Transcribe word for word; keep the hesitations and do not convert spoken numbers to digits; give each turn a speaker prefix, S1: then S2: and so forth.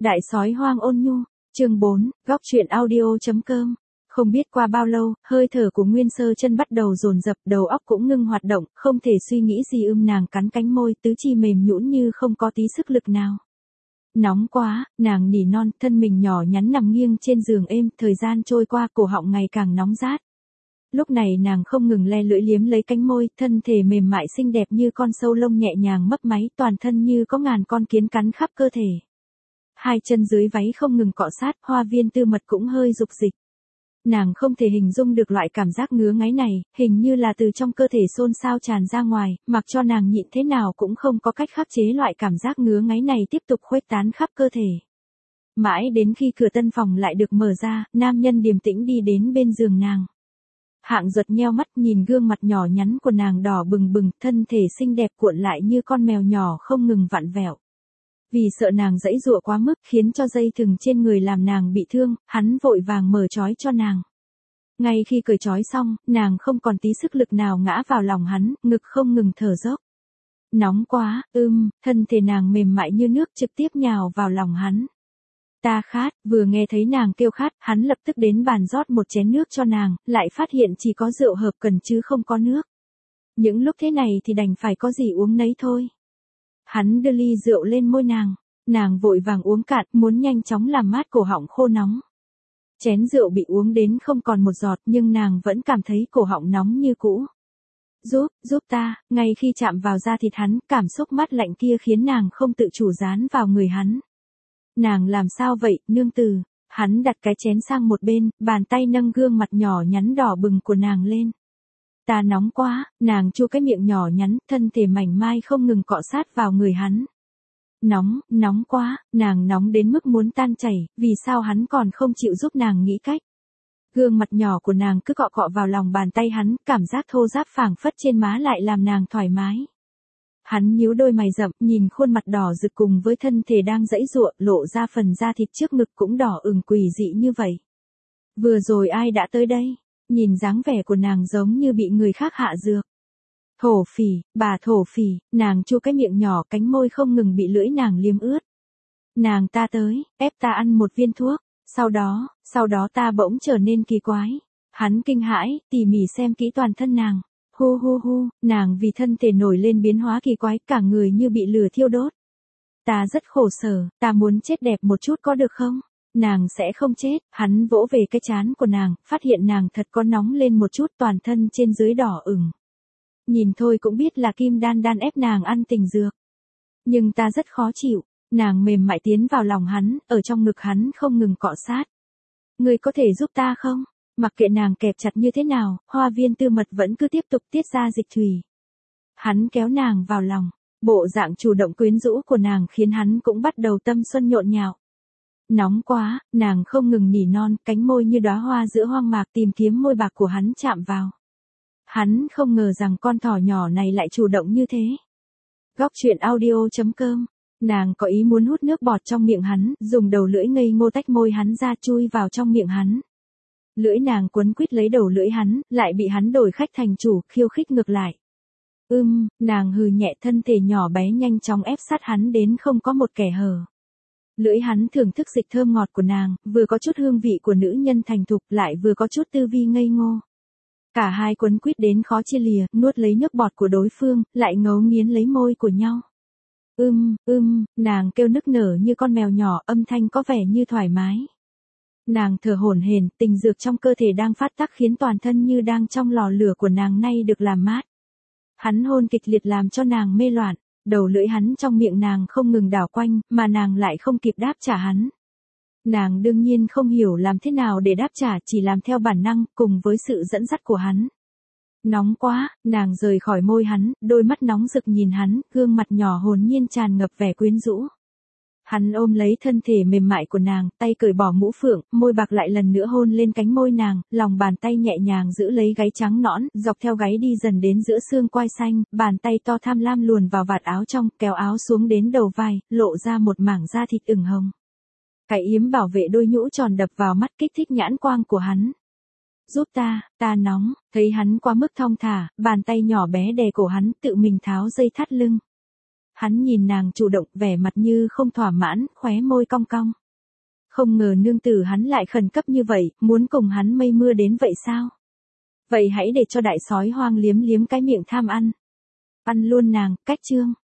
S1: Đại sói hoang ôn nhu, chương bốn, góc truyện audio.com. Không biết qua bao lâu, hơi thở của Nguyên Sơ Chân bắt đầu dồn dập, đầu óc cũng ngưng hoạt động, không thể suy nghĩ gì. Ưm nàng cắn cánh môi, tứ chi mềm nhũn như không có tí sức lực nào. Nóng quá, nàng nỉ non, thân mình nhỏ nhắn nằm nghiêng trên giường êm, thời gian trôi qua, cổ họng ngày càng nóng rát. Lúc này nàng không ngừng le lưỡi liếm lấy cánh môi, thân thể mềm mại xinh đẹp như con sâu lông nhẹ nhàng mấp máy, toàn thân như có ngàn con kiến cắn khắp cơ thể. Hai chân dưới váy không ngừng cọ sát, hoa viên tư mật cũng hơi dục dịch. Nàng không thể hình dung được loại cảm giác ngứa ngáy này, hình như là từ trong cơ thể xôn xao tràn ra ngoài, mặc cho nàng nhịn thế nào cũng không có cách khắc chế loại cảm giác ngứa ngáy này tiếp tục khuếch tán khắp cơ thể. Mãi đến khi cửa tân phòng lại được mở ra, nam nhân điềm tĩnh đi đến bên giường nàng. Hạng Duật nheo mắt nhìn gương mặt nhỏ nhắn của nàng đỏ bừng bừng, thân thể xinh đẹp cuộn lại như con mèo nhỏ không ngừng vặn vẹo. Vì sợ nàng giãy giụa quá mức khiến cho dây thừng trên người làm nàng bị thương, hắn vội vàng mở trói cho nàng. Ngay khi cởi trói xong, nàng không còn tí sức lực nào ngã vào lòng hắn, ngực không ngừng thở dốc. Nóng quá, ưm, thân thể nàng mềm mại như nước trực tiếp nhào vào lòng hắn. Ta khát, vừa nghe thấy nàng kêu khát, hắn lập tức đến bàn rót một chén nước cho nàng, lại phát hiện chỉ có rượu hợp cần chứ không có nước. Những lúc thế này thì đành phải có gì uống nấy thôi. Hắn đưa ly rượu lên môi nàng, nàng vội vàng uống cạn, muốn nhanh chóng làm mát cổ họng khô nóng. Chén rượu bị uống đến không còn một giọt nhưng nàng vẫn cảm thấy cổ họng nóng như cũ. Giúp, giúp ta, ngay khi chạm vào da thịt hắn, cảm xúc mát lạnh kia khiến nàng không tự chủ dán vào người hắn. Nàng làm sao vậy, nương tử? Hắn đặt cái chén sang một bên, bàn tay nâng gương mặt nhỏ nhắn đỏ bừng của nàng lên. Ta nóng quá, nàng chu cái miệng nhỏ nhắn, thân thể mảnh mai không ngừng cọ sát vào người hắn. Nóng, nóng quá, nàng nóng đến mức muốn tan chảy, vì sao hắn còn không chịu giúp nàng nghĩ cách. Gương mặt nhỏ của nàng cứ cọ cọ vào lòng bàn tay hắn, cảm giác thô ráp phảng phất trên má lại làm nàng thoải mái. Hắn nhíu đôi mày rậm, nhìn khuôn mặt đỏ rực cùng với thân thể đang giãy giụa, lộ ra phần da thịt trước ngực cũng đỏ ửng quỷ dị như vậy. Vừa rồi ai đã tới đây? Nhìn dáng vẻ của nàng giống như bị người khác hạ dược. Thổ phỉ, bà thổ phỉ, nàng chu cái miệng nhỏ, cánh môi không ngừng bị lưỡi nàng liếm ướt. Nàng ta tới, ép ta ăn một viên thuốc, sau đó, sau đó ta bỗng trở nên kỳ quái. Hắn kinh hãi, tỉ mỉ xem kỹ toàn thân nàng. Hu hu hu, nàng vì thân thể nổi lên biến hóa kỳ quái, cả người như bị lửa thiêu đốt. Ta rất khổ sở, ta muốn chết đẹp một chút có được không? Nàng sẽ không chết, hắn vỗ về cái trán của nàng, phát hiện nàng thật có nóng lên một chút, toàn thân trên dưới đỏ ửng. Nhìn thôi cũng biết là kim đan đan ép nàng ăn tình dược. Nhưng ta rất khó chịu, nàng mềm mại tiến vào lòng hắn, ở trong ngực hắn không ngừng cọ sát. Ngươi có thể giúp ta không? Mặc kệ nàng kẹp chặt như thế nào, hoa viên tư mật vẫn cứ tiếp tục tiết ra dịch thủy. Hắn kéo nàng vào lòng, bộ dạng chủ động quyến rũ của nàng khiến hắn cũng bắt đầu tâm xuân nhộn nhạo. Nóng quá, nàng không ngừng nỉ non, cánh môi như đóa hoa giữa hoang mạc tìm kiếm môi bạc của hắn chạm vào. Hắn không ngờ rằng con thỏ nhỏ này lại chủ động như thế. Góc truyện audio.com. Nàng có ý muốn hút nước bọt trong miệng hắn, dùng đầu lưỡi ngây ngô tách môi hắn ra chui vào trong miệng hắn. Lưỡi nàng quấn quýt lấy đầu lưỡi hắn, lại bị hắn đổi khách thành chủ, khiêu khích ngược lại. Ưm, nàng hừ nhẹ, thân thể nhỏ bé nhanh chóng ép sát hắn đến không có một kẻ hở. Lưỡi hắn thưởng thức dịch thơm ngọt của nàng, vừa có chút hương vị của nữ nhân thành thục, lại vừa có chút tư vi ngây ngô. Cả hai quấn quýt đến khó chia lìa, nuốt lấy nước bọt của đối phương, lại ngấu nghiến lấy môi của nhau. Ưm, ưm, nàng kêu nức nở như con mèo nhỏ, âm thanh có vẻ như thoải mái. Nàng thở hổn hển, tình dược trong cơ thể đang phát tác khiến toàn thân như đang trong lò lửa của nàng nay được làm mát. Hắn hôn kịch liệt làm cho nàng mê loạn, đầu lưỡi hắn trong miệng nàng không ngừng đảo quanh, mà nàng lại không kịp đáp trả hắn. Nàng đương nhiên không hiểu làm thế nào để đáp trả, chỉ làm theo bản năng, cùng với sự dẫn dắt của hắn. Nóng quá, nàng rời khỏi môi hắn, đôi mắt nóng rực nhìn hắn, gương mặt nhỏ hồn nhiên tràn ngập vẻ quyến rũ. Hắn ôm lấy thân thể mềm mại của nàng, tay cởi bỏ mũ phượng, môi bạc lại lần nữa hôn lên cánh môi nàng, lòng bàn tay nhẹ nhàng giữ lấy gáy trắng nõn, dọc theo gáy đi dần đến giữa xương quai xanh, bàn tay to tham lam luồn vào vạt áo trong, kéo áo xuống đến đầu vai, lộ ra một mảng da thịt ửng hồng. Cái yếm bảo vệ đôi nhũ tròn đập vào mắt kích thích nhãn quang của hắn. Giúp ta, ta nóng, thấy hắn quá mức thong thả, bàn tay nhỏ bé đè cổ hắn, tự mình tháo dây thắt lưng. Hắn nhìn nàng chủ động, vẻ mặt như không thỏa mãn, khóe môi cong cong. Không ngờ nương tử hắn lại khẩn cấp như vậy, muốn cùng hắn mây mưa đến vậy sao? Vậy hãy để cho đại sói hoang liếm liếm cái miệng tham ăn. Ăn luôn nàng, cách chương.